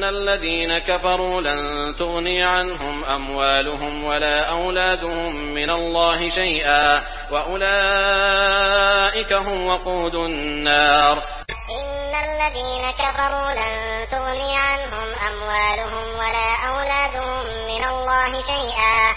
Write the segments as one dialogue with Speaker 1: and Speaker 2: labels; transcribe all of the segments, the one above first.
Speaker 1: إن الذين كفروا لن تغني عنهم أموالهم ولا أولادهم من الله شيئا وأولئك هم وقود النار.
Speaker 2: إن الذين كفروا لن تغني عنهم أموالهم ولا أولادهم من الله شيئا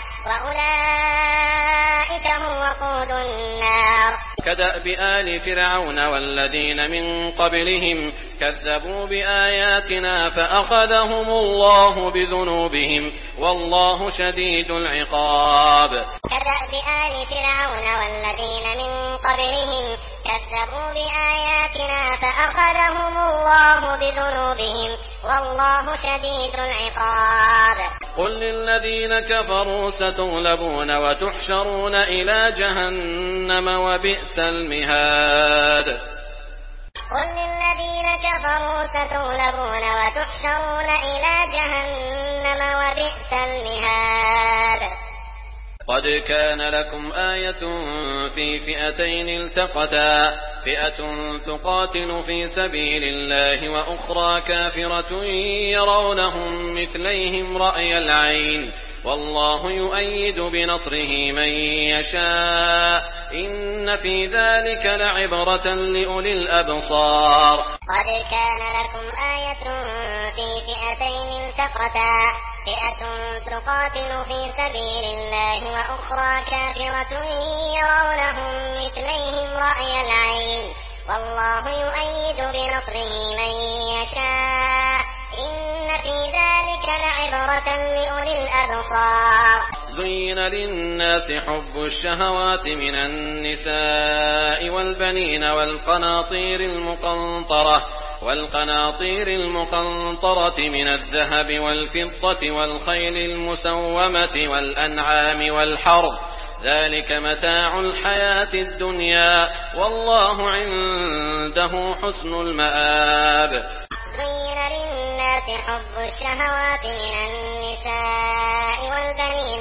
Speaker 2: وأولئك هم وقود النار.
Speaker 1: كدأب آل فرعون والذين من قبلهم كذبوا بآياتنا فأخذهم الله بذنوبهم والله شديد العقاب.
Speaker 2: كدأب آل فرعون والذين من قبلهم كذبوا بآياتنا فأخذهم الله بذنوبهم والله شديد العقاب.
Speaker 1: قل للذين كفروا ستغلبون وتحشرون إلى جهنم وبئس المهاد.
Speaker 2: قل للذين كفروا ستغلبون وتحشرون إلى جهنم وبئس المهاد.
Speaker 1: قد كان لكم آية في فئتين التقتا فئة تقاتل في سبيل الله وأخرى كافرة يرونهم مثليهم رأي العين والله يؤيد بنصره من يشاء إن في ذلك لعبرة لأولي الأبصار.
Speaker 2: قد كان لكم آية في فئتين التقتا فئة تقاتل في سبيل الله وأخرى كافرة يرونهم مثليهم رأي العين والله يؤيد بنصره من يشاء إن في ذلك لعبرة لأولي الأبصار.
Speaker 1: زين للناس حب الشهوات من النساء والبنين والقناطير المقنطرة من الذهب والفضة والخيل المسومة والأنعام والحرث ذلك متاع الحياة الدنيا والله عنده حسن المآب.
Speaker 2: زين للناس حب الشهوات من النساء والبنين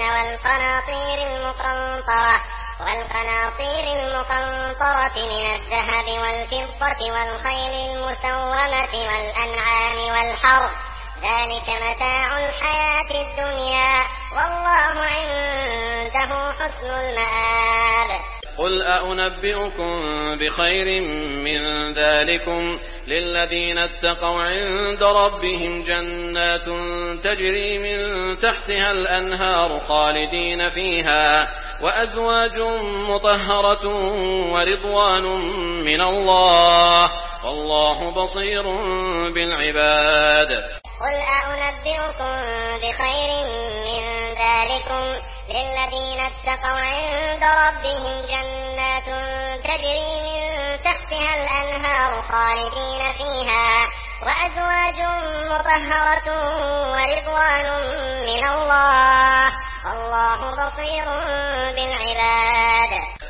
Speaker 2: والقناطير المقنطرة من الذهب والفضة والخيل المسومة والأنعام والحرث ذلك متاع الحياة الدنيا والله عنده حسن المآب.
Speaker 1: قل أنبئكم بخير من ذلكم للذين اتقوا عند ربهم جنات تجري من تحتها الأنهار خالدين فيها وأزواج مطهرة ورضوان من الله والله بصير بالعباد.
Speaker 2: قل أنبئكم بخير من ذلكم للذين اتقوا عند ربهم جنات تجري من تحتها الأنهار خالدين فيها وأزواج مطهرة ورضوان من الله والله بصير بالعباد.